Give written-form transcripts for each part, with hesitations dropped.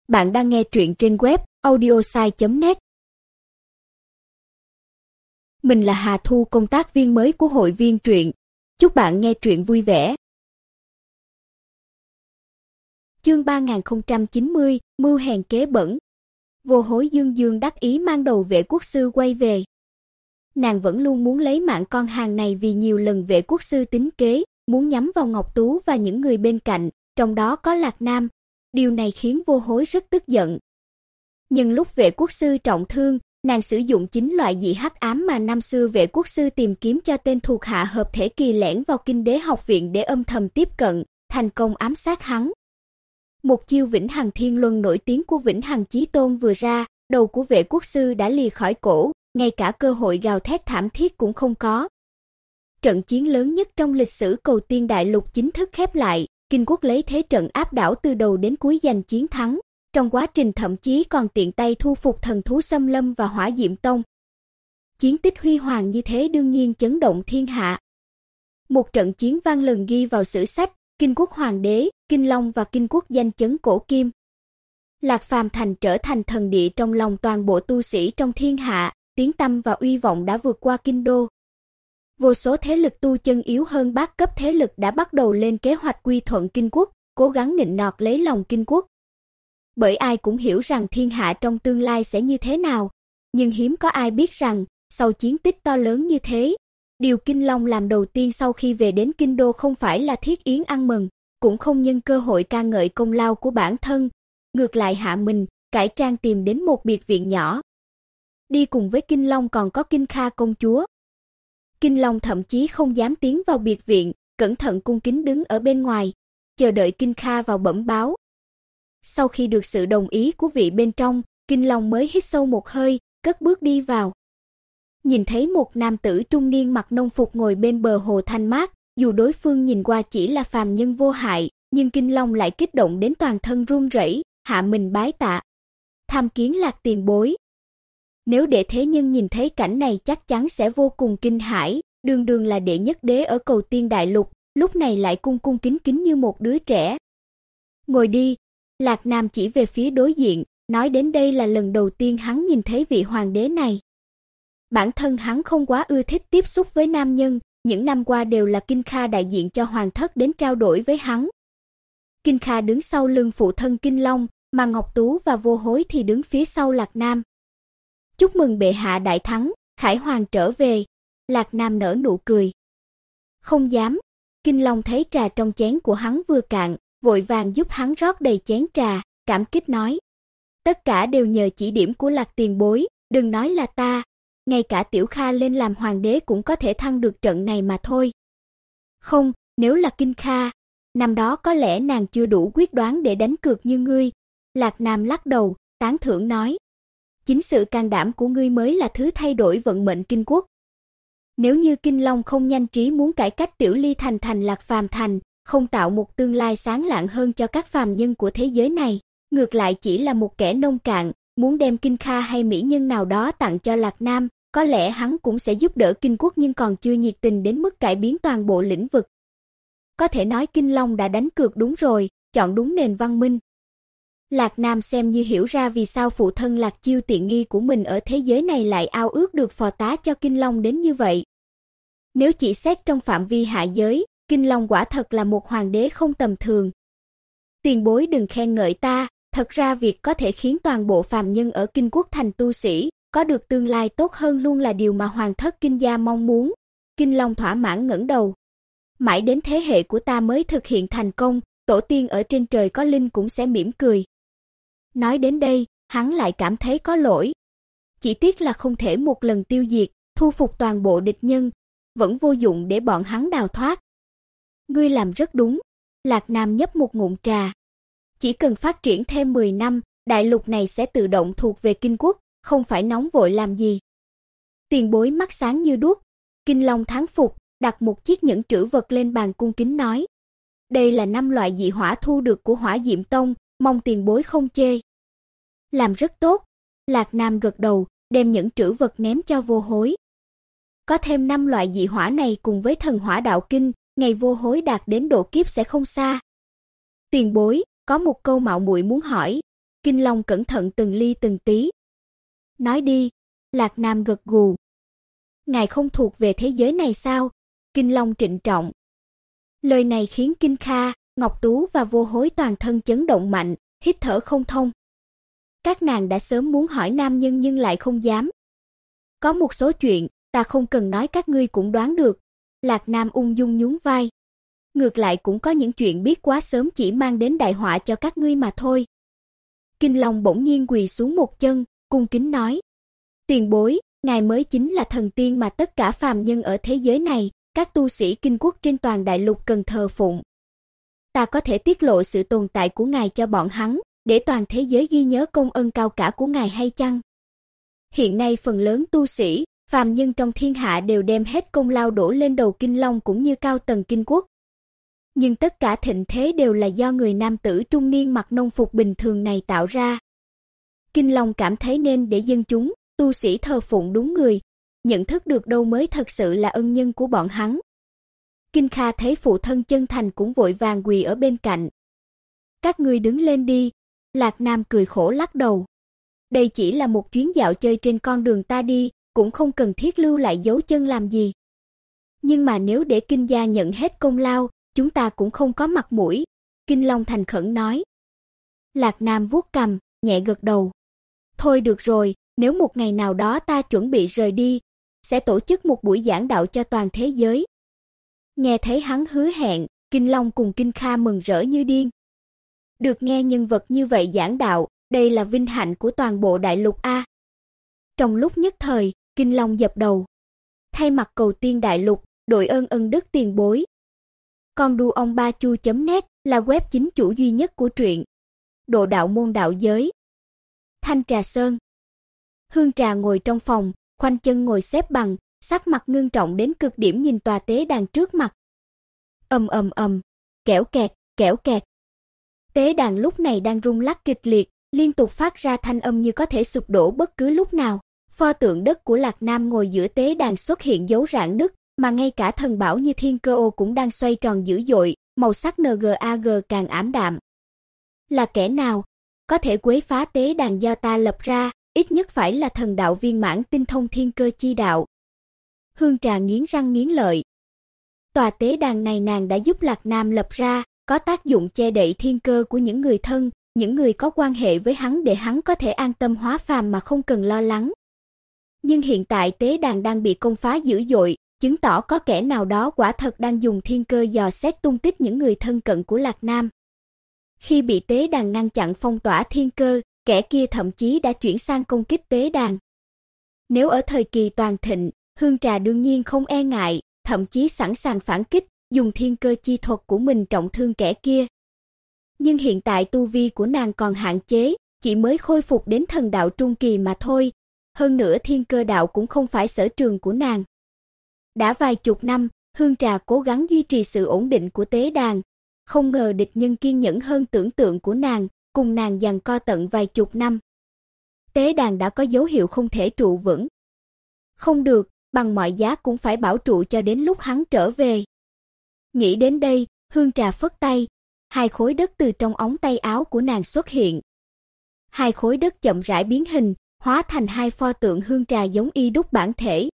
Bạn đang nghe truyện trên web audiosai.net. Mình là Hà Thu, công tác viên mới của hội viên truyện. Chúc bạn nghe truyện vui vẻ. Chương 3090, mưu hèn kế bẩn. Vô hối dương dương đắc ý mang đầu vệ quốc sư quay về. Nàng vẫn luôn muốn lấy mạng con hàng này vì nhiều lần vệ quốc sư tính kế, muốn nhắm vào Ngọc Tú và những người bên cạnh, trong đó có Lạc Nam. Điều này khiến vô hối rất tức giận. Nhưng lúc vệ quốc sư trọng thương, nàng sử dụng chính loại dị hắc ám mà năm xưa vệ quốc sư tìm kiếm cho tên thuộc hạ hợp thể kỳ lẻn vào Kinh Đế học viện để âm thầm tiếp cận, thành công ám sát hắn. Một chiêu Vĩnh Hằng Thiên Luân nổi tiếng của Vĩnh Hằng Chí Tôn vừa ra, đầu của vệ quốc sư đã lìa khỏi cổ, ngay cả cơ hội gào thét thảm thiết cũng không có. Trận chiến lớn nhất trong lịch sử Cầu Tiên Đại Lục chính thức khép lại, Kinh Quốc lấy thế trận áp đảo từ đầu đến cuối giành chiến thắng, trong quá trình thậm chí còn tiện tay thu phục Thần Thú Xâm Lâm và Hỏa Diệm Tông. Chiến tích huy hoàng như thế đương nhiên chấn động thiên hạ. Một trận chiến vang lừng ghi vào sử sách, Kinh Quốc Hoàng đế, Kinh Long và Kinh Quốc danh chấn cổ kim. Lạc Phàm Thành trở thành thần địa trong lòng toàn bộ tu sĩ trong thiên hạ, tiếng tăm và uy vọng đã vượt qua kinh đô. Vô số thế lực tu chân yếu hơn bát cấp thế lực đã bắt đầu lên kế hoạch quy thuận Kinh Quốc, cố gắng nịnh nọt lấy lòng Kinh Quốc. Bởi ai cũng hiểu rằng thiên hạ trong tương lai sẽ như thế nào, nhưng hiếm có ai biết rằng, sau chiến tích to lớn như thế, điều Kinh Long làm đầu tiên sau khi về đến kinh đô không phải là thiết yến ăn mừng, cũng không nhân cơ hội ca ngợi công lao của bản thân, ngược lại hạ mình, cải trang tìm đến một biệt viện nhỏ. Đi cùng với Kinh Long còn có Kinh Kha công chúa. Kinh Long thậm chí không dám tiến vào biệt viện, cẩn thận cung kính đứng ở bên ngoài, chờ đợi Kinh Kha vào bẩm báo. Sau khi được sự đồng ý của vị bên trong, Kinh Long mới hít sâu một hơi, cất bước đi vào. Nhìn thấy một nam tử trung niên mặc nông phục ngồi bên bờ hồ thanh mát, dù đối phương nhìn qua chỉ là phàm nhân vô hại, nhưng Kinh Long lại kích động đến toàn thân run rẩy, hạ mình bái tạ. Tham kiến Lạc tiền bối. Nếu đệ thế nhân nhìn thấy cảnh này chắc chắn sẽ vô cùng kinh hãi, đường đường là đệ nhất đế ở Cầu Tiên Đại Lục, lúc này lại cung cung kính kính như một đứa trẻ. Ngồi đi, Lạc Nam chỉ về phía đối diện, nói đến đây là lần đầu tiên hắn nhìn thấy vị hoàng đế này. Bản thân hắn không quá ưa thích tiếp xúc với nam nhân, những năm qua đều là Kinh Kha đại diện cho hoàng thất đến trao đổi với hắn. Kinh Kha đứng sau lưng phụ thân Kinh Long, mà Ngọc Tú và Vô Hối thì đứng phía sau Lạc Nam. Chúc mừng bệ hạ đại thắng, Khải Hoàng trở về. Lạc Nam nở nụ cười. Không dám. Kinh Long thấy trà trong chén của hắn vừa cạn, vội vàng giúp hắn rót đầy chén trà, cảm kích nói. Tất cả đều nhờ chỉ điểm của Lạc tiền bối, đừng nói là ta. Ngay cả Tiểu Kha lên làm hoàng đế cũng có thể thắng được trận này mà thôi. Không, nếu là Kinh Kha, năm đó có lẽ nàng chưa đủ quyết đoán để đánh cược như ngươi. Lạc Nam lắc đầu, tán thưởng nói. Chính sự can đảm của ngươi mới là thứ thay đổi vận mệnh Kinh Quốc. Nếu như Kinh Long không nhanh trí muốn cải cách Tiểu Ly thành thành Lạc Phàm Thành, không tạo một tương lai sáng lạng hơn cho các phàm nhân của thế giới này, ngược lại chỉ là một kẻ nông cạn, muốn đem Kinh Kha hay mỹ nhân nào đó tặng cho Lạc Nam, có lẽ hắn cũng sẽ giúp đỡ Kinh Quốc nhưng còn chưa nhiệt tình đến mức cải biến toàn bộ lĩnh vực. Có thể nói Kinh Long đã đánh cược đúng rồi, chọn đúng nền văn minh. Lạc Nam xem như hiểu ra vì sao phụ thân Lạc Chiêu tiện nghi của mình ở thế giới này lại ao ước được phò tá cho Kinh Long đến như vậy. Nếu chỉ xét trong phạm vi hạ giới, Kinh Long quả thật là một hoàng đế không tầm thường. Tiền bối đừng khen ngợi ta, thật ra việc có thể khiến toàn bộ phàm nhân ở Kinh Quốc thành tu sĩ, có được tương lai tốt hơn luôn là điều mà hoàng thất Kinh gia mong muốn. Kinh Long thỏa mãn ngẩng đầu. Mãi đến thế hệ của ta mới thực hiện thành công, tổ tiên ở trên trời có linh cũng sẽ mỉm cười. Nói đến đây, hắn lại cảm thấy có lỗi. Chỉ tiếc là không thể một lần tiêu diệt, thu phục toàn bộ địch nhân, vẫn vô dụng để bọn hắn đào thoát. Ngươi làm rất đúng. Lạc Nam nhấp một ngụm trà. Chỉ cần phát triển thêm 10 năm, đại lục này sẽ tự động thuộc về Kinh Quốc, không phải nóng vội làm gì. Tiền bối mắt sáng như đuốc. Kinh Long thán phục, đặt một chiếc nhẫn trữ vật lên bàn cung kính nói. Đây là 5 loại dị hỏa thu được của Hỏa Diệm Tông, mong tiền bối không chê. Làm rất tốt. Lạc Nam gật đầu, đem nhẫn trữ vật ném cho Vô Hối. Có thêm 5 loại dị hỏa này cùng với thần hỏa đạo kinh, ngày Vô Hối đạt đến độ kiếp sẽ không xa. Tiền bối, có một câu mạo muội muốn hỏi. Kinh Long cẩn thận từng ly từng tí. Nói đi, Lạc Nam gật gù. Ngài không thuộc về thế giới này sao? Kinh Long trịnh trọng. Lời này khiến Kinh Kha, Ngọc Tú và Vô Hối toàn thân chấn động mạnh, hít thở không thông. Các nàng đã sớm muốn hỏi nam nhân nhưng lại không dám. Có một số chuyện, ta không cần nói các ngươi cũng đoán được. Lạc Nam ung dung nhún vai. Ngược lại cũng có những chuyện biết quá sớm chỉ mang đến đại họa cho các ngươi mà thôi. Kinh Long bỗng nhiên quỳ xuống một chân, cung kính nói. Tiền bối, ngài mới chính là thần tiên mà tất cả phàm nhân ở thế giới này, các tu sĩ kinh quốc trên toàn đại lục cần thờ phụng. Ta có thể tiết lộ sự tồn tại của ngài cho bọn hắn, để toàn thế giới ghi nhớ công ân cao cả của ngài hay chăng? Hiện nay phần lớn tu sĩ, phàm nhân trong thiên hạ đều đem hết công lao đổ lên đầu Kinh Long cũng như cao tầng kinh quốc. Nhưng tất cả thịnh thế đều là do người nam tử trung niên mặc nông phục bình thường này tạo ra. Kinh Long cảm thấy nên để dân chúng, tu sĩ thờ phụng đúng người, nhận thức được đâu mới thật sự là ân nhân của bọn hắn. Kinh Kha thấy phụ thân chân thành cũng vội vàng quỳ ở bên cạnh. Các ngươi đứng lên đi, Lạc Nam cười khổ lắc đầu. Đây chỉ là một chuyến dạo chơi trên con đường ta đi, cũng không cần thiết lưu lại dấu chân làm gì. Nhưng mà nếu để Kinh gia nhận hết công lao, chúng ta cũng không có mặt mũi, Kinh Long thành khẩn nói. Lạc Nam vuốt cằm, nhẹ gật đầu. Thôi được rồi, nếu một ngày nào đó ta chuẩn bị rời đi, sẽ tổ chức một buổi giảng đạo cho toàn thế giới. Nghe thấy hắn hứa hẹn, Kinh Long cùng Kinh Kha mừng rỡ như điên. Được nghe nhân vật như vậy giảng đạo, đây là vinh hạnh của toàn bộ đại lục A. Trong lúc nhất thời, Kinh Long dập đầu. Thay mặt cầu tiên đại lục, đội ân đức tiền bối. Con đu ông ba chu.net là web chính chủ duy nhất của truyện. Độ đạo môn đạo giới. Thanh Trà Sơn. Hương Trà ngồi trong phòng, khoanh chân ngồi xếp bằng, sắc mặt ngưng trọng đến cực điểm nhìn tòa tế đàn trước mặt. Ầm, kẽo kẹt. Tế đàn lúc này đang rung lắc kịch liệt, liên tục phát ra thanh âm như có thể sụp đổ bất cứ lúc nào. Pho tượng đất của Lạc Nam ngồi giữa tế đàn xuất hiện dấu rạn nứt, mà ngay cả thần bảo như Thiên Cơ Ô cũng đang xoay tròn dữ dội, màu sắc NGAG càng ảm đạm. Là kẻ nào có thể quấy phá tế đàn do ta lập ra, ít nhất phải là thần đạo viên mãn tinh thông thiên cơ chi đạo. Hương Trà nghiến răng nghiến lợi. Tòa tế đàn này nàng đã giúp Lạc Nam lập ra, có tác dụng che đậy thiên cơ của những người thân, những người có quan hệ với hắn để hắn có thể an tâm hóa phàm mà không cần lo lắng. Nhưng hiện tại tế đàn đang bị công phá dữ dội, chứng tỏ có kẻ nào đó quả thật đang dùng thiên cơ dò xét tung tích những người thân cận của Lạc Nam. Khi bị tế đàn ngăn chặn phong tỏa thiên cơ, kẻ kia thậm chí đã chuyển sang công kích tế đàn. Nếu ở thời kỳ toàn thịnh, Hương Trà đương nhiên không e ngại, thậm chí sẵn sàng phản kích, dùng thiên cơ chi thuật của mình trọng thương kẻ kia. Nhưng hiện tại tu vi của nàng còn hạn chế, chỉ mới khôi phục đến thần đạo trung kỳ mà thôi. Hơn nữa thiên cơ đạo cũng không phải sở trường của nàng. Đã vài chục năm, Hương Trà cố gắng duy trì sự ổn định của tế đàn. Không ngờ địch nhân kiên nhẫn hơn tưởng tượng của nàng, cùng nàng giằng co tận vài chục năm. Tế đàn đã có dấu hiệu không thể trụ vững. Không được, bằng mọi giá cũng phải bảo trụ cho đến lúc hắn trở về. Nghĩ đến đây, Hương Trà phất tay, hai khối đất từ trong ống tay áo của nàng xuất hiện. Hai khối đất chậm rãi biến hình, hóa thành hai pho tượng Hương Trà giống y đúc bản thể.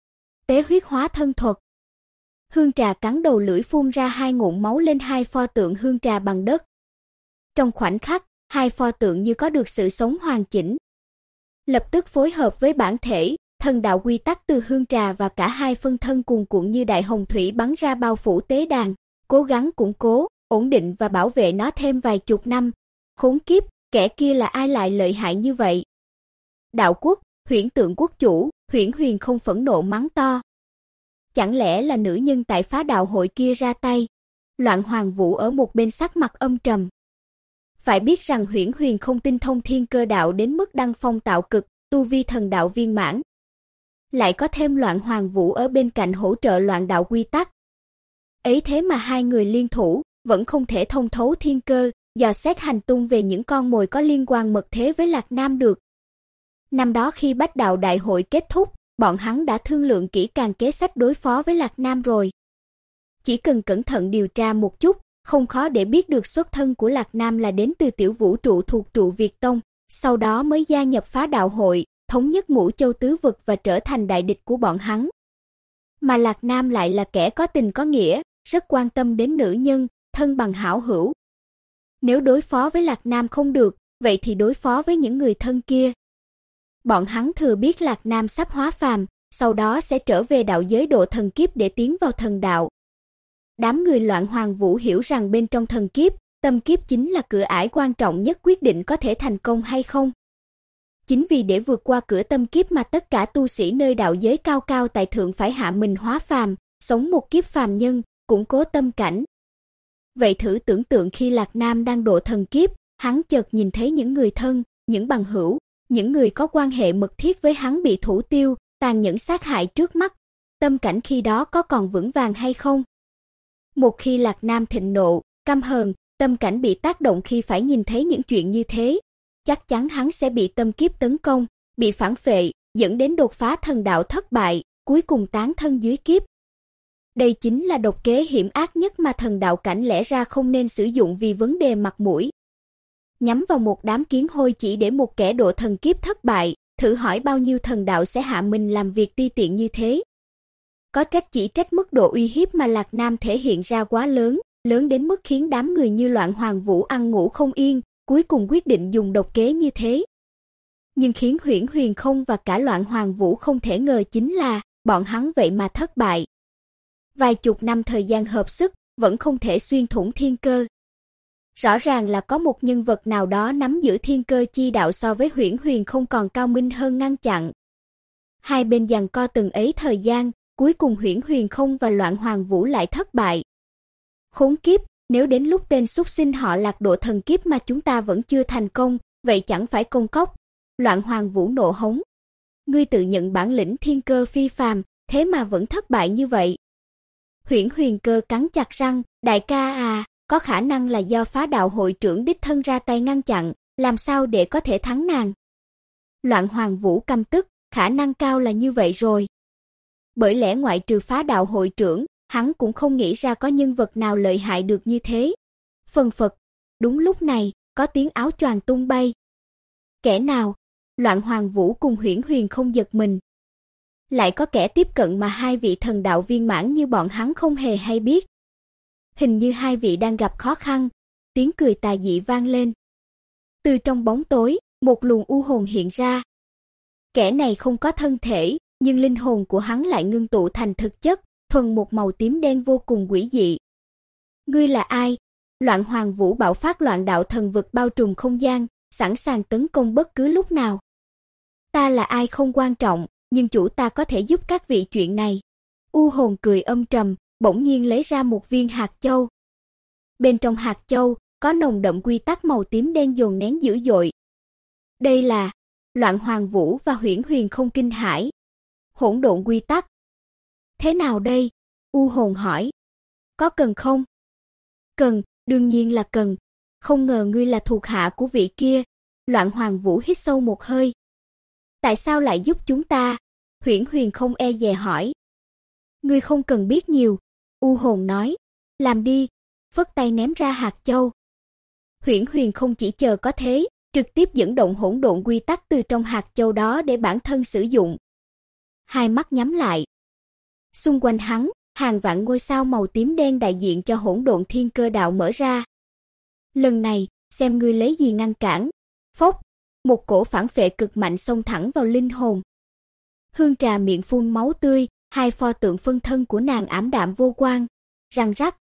Tế huyết hóa thân thuật. Hương Trà cắn đầu lưỡi phun ra hai ngụm máu lên hai pho tượng Hương Trà bằng đất. Trong khoảnh khắc, hai pho tượng như có được sự sống hoàn chỉnh. Lập tức phối hợp với bản thể, thần đạo quy tắc từ Hương Trà và cả hai phân thân cuồn cuộn như đại hồng thủy bắn ra bao phủ tế đàn, cố gắng củng cố, ổn định và bảo vệ nó thêm vài chục năm. Khốn kiếp, kẻ kia là ai lại lợi hại như vậy? Đạo quốc, Huyễn Tượng quốc chủ, Huyễn Huyền không phẫn nộ mắng to. Chẳng lẽ là nữ nhân tại phá đạo hội kia ra tay? Loạn Hoàng Vũ ở một bên sắc mặt âm trầm. Phải biết rằng Huyễn Huyền không tinh thông thiên cơ đạo đến mức đăng phong tạo cực, tu vi thần đạo viên mãn. Lại có thêm Loạn Hoàng Vũ ở bên cạnh hỗ trợ loạn đạo quy tắc. Ấy thế mà hai người liên thủ, vẫn không thể thông thấu thiên cơ, dò xét hành tung về những con mồi có liên quan mật thế với Lạc Nam được. Năm đó khi Bách Đạo Đại hội kết thúc, bọn hắn đã thương lượng kỹ càng kế sách đối phó với Lạc Nam rồi. Chỉ cần cẩn thận điều tra một chút, không khó để biết được xuất thân của Lạc Nam là đến từ tiểu vũ trụ thuộc trụ Việt Tông. sau đó mới gia nhập Phá Đạo hội, thống nhất Ngũ Châu tứ vực và trở thành đại địch của bọn hắn. Mà Lạc Nam lại là kẻ có tình có nghĩa, rất quan tâm đến nữ nhân, thân bằng hảo hữu. Nếu đối phó với Lạc Nam không được, vậy thì đối phó với những người thân kia. Bọn hắn thừa biết Lạc Nam sắp hóa phàm, sau đó sẽ trở về đạo giới độ thần kiếp để tiến vào thần đạo. Đám người Loạn Hoàng Vũ hiểu rằng bên trong thần kiếp, tâm kiếp chính là cửa ải quan trọng nhất quyết định có thể thành công hay không. Chính vì để vượt qua cửa tâm kiếp mà tất cả tu sĩ nơi đạo giới cao cao tại thượng phải hạ mình hóa phàm, sống một kiếp phàm nhân, củng cố tâm cảnh. Vậy thử tưởng tượng khi Lạc Nam đang độ thần kiếp, hắn chợt nhìn thấy những người thân, những bằng hữu, những người có quan hệ mật thiết với hắn bị thủ tiêu, tàn nhẫn sát hại trước mắt, tâm cảnh khi đó có còn vững vàng hay không? Một khi Lạc Nam thịnh nộ, căm hờn, tâm cảnh bị tác động khi phải nhìn thấy những chuyện như thế, chắc chắn hắn sẽ bị tâm kiếp tấn công, bị phản phệ, dẫn đến đột phá thần đạo thất bại, cuối cùng tán thân dưới kiếp. Đây chính là độc kế hiểm ác nhất mà thần đạo cảnh lẽ ra không nên sử dụng vì vấn đề mặt mũi. Nhắm vào một đám kiến hôi chỉ để một kẻ độ thần kiếp thất bại, thử hỏi bao nhiêu thần đạo sẽ hạ mình làm việc ti tiện như thế. Có trách chỉ trách mức độ uy hiếp mà Lạc Nam thể hiện ra quá lớn, lớn đến mức khiến đám người như Loạn Hoàng Vũ ăn ngủ không yên, cuối cùng quyết định dùng độc kế như thế. Nhưng khiến Huyễn Huyền Không và cả Loạn Hoàng Vũ không thể ngờ chính là, bọn hắn vậy mà thất bại. Vài chục năm thời gian hợp sức, vẫn không thể xuyên thủng thiên cơ. Rõ ràng là có một nhân vật nào đó nắm giữ thiên cơ chi đạo so với Huyễn Huyền Không còn cao minh hơn ngăn chặn. Hai bên giằng co từng ấy thời gian, cuối cùng Huyễn Huyền Không và Loạn Hoàng Vũ lại thất bại. Khốn kiếp, nếu đến lúc tên súc sinh họ Lạc độ thần kiếp mà chúng ta vẫn chưa thành công, vậy chẳng phải công cốc. Loạn Hoàng Vũ nộ hống. Ngươi tự nhận bản lĩnh thiên cơ phi phàm, thế mà vẫn thất bại như vậy. Huyễn Huyền Cơ cắn chặt răng, đại ca à, có khả năng là do Phá Đạo hội trưởng đích thân ra tay ngăn chặn, làm sao để có thể thắng nàng. Loạn Hoàng Vũ căm tức, khả năng cao là như vậy rồi. Bởi lẽ ngoại trừ Phá Đạo hội trưởng, hắn cũng không nghĩ ra có nhân vật nào lợi hại được như thế. Phần phật, đúng lúc này, có tiếng áo choàng tung bay. Kẻ nào? Loạn Hoàng Vũ cùng Huyễn Huyền Không giật mình. Lại có kẻ tiếp cận mà hai vị thần đạo viên mãn như bọn hắn không hề hay biết. Hình như hai vị đang gặp khó khăn, tiếng cười tà dị vang lên. Từ trong bóng tối, một luồng u hồn hiện ra. Kẻ này không có thân thể, nhưng linh hồn của hắn lại ngưng tụ thành thực chất, thuần một màu tím đen vô cùng quỷ dị. Ngươi là ai? Loạn Hoàng Vũ bạo phát loạn đạo thần vực bao trùm không gian, sẵn sàng tấn công bất cứ lúc nào. Ta là ai không quan trọng, nhưng chủ ta có thể giúp các vị chuyện này. U hồn cười âm trầm, bỗng nhiên lấy ra một viên hạt châu. Bên trong hạt châu, có nồng đậm quy tắc màu tím đen dồn nén dữ dội. Đây là... Loạn Hoàng Vũ và Huyễn Huyền Không kinh hãi. Hỗn độn quy tắc. Thế nào đây? U hồn hỏi. Có cần không? Cần, đương nhiên là cần. Không ngờ ngươi là thuộc hạ của vị kia. Loạn Hoàng Vũ hít sâu một hơi. Tại sao lại giúp chúng ta? Huyễn Huyền Không e dè hỏi. Ngươi không cần biết nhiều. U hồn nói. Làm đi. Phất tay ném ra hạt châu. Huyễn Huyền Không chỉ chờ có thế, trực tiếp dẫn động hỗn độn quy tắc từ trong hạt châu đó để bản thân sử dụng. Hai mắt nhắm lại. Xung quanh hắn, hàng vạn ngôi sao màu tím đen đại diện cho hỗn độn thiên cơ đạo mở ra. Lần này, xem ngươi lấy gì ngăn cản. Phốc, một cổ phản phệ cực mạnh xông thẳng vào linh hồn. Hương Trà miệng phun máu tươi, hai pho tượng phân thân của nàng ảm đạm vô quang. Răng rắc,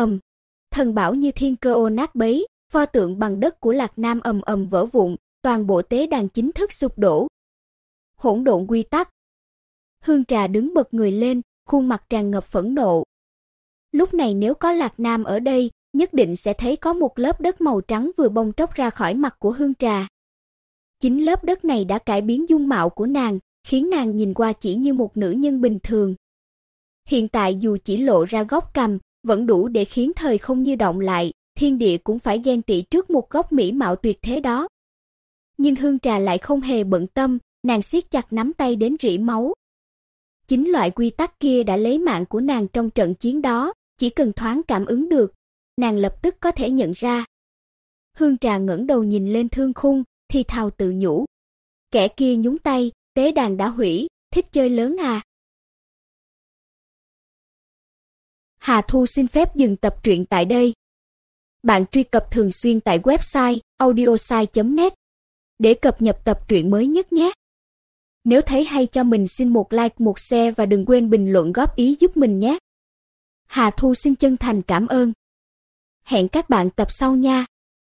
thần bảo như thiên cơ ô nát bấy, pho tượng bằng đất của Lạc Nam ầm ầm vỡ vụn, toàn bộ tế đàn chính thức sụp đổ. Hỗn độn quy tắc. Hương Trà đứng bật người lên, khuôn mặt tràn ngập phẫn nộ. Lúc này nếu có Lạc Nam ở đây, nhất định sẽ thấy có một lớp đất màu trắng vừa bong tróc ra khỏi mặt của Hương Trà. Chính lớp đất này đã cải biến dung mạo của nàng, khiến nàng nhìn qua chỉ như một nữ nhân bình thường. Hiện tại dù chỉ lộ ra góc cằm, vẫn đủ để khiến thời không như động lại, thiên địa cũng phải ghen tị trước một góc mỹ mạo tuyệt thế đó. Nhưng Hương Trà lại không hề bận tâm, nàng siết chặt nắm tay đến rỉ máu. Chính loại quy tắc kia đã lấy mạng của nàng trong trận chiến đó, chỉ cần thoáng cảm ứng được, nàng lập tức có thể nhận ra. Hương Trà ngẩng đầu nhìn lên thương khung, thì thào tự nhủ. Kẻ kia nhúng tay, tế đàn đã hủy, thích chơi lớn à. Hà Thu xin phép dừng tập truyện tại đây. Bạn truy cập thường xuyên tại website audiosai.net để cập nhật tập truyện mới nhất nhé. Nếu thấy hay cho mình xin một like, một share và đừng quên bình luận góp ý giúp mình nhé. Hà Thu xin chân thành cảm ơn. Hẹn các bạn tập sau nha.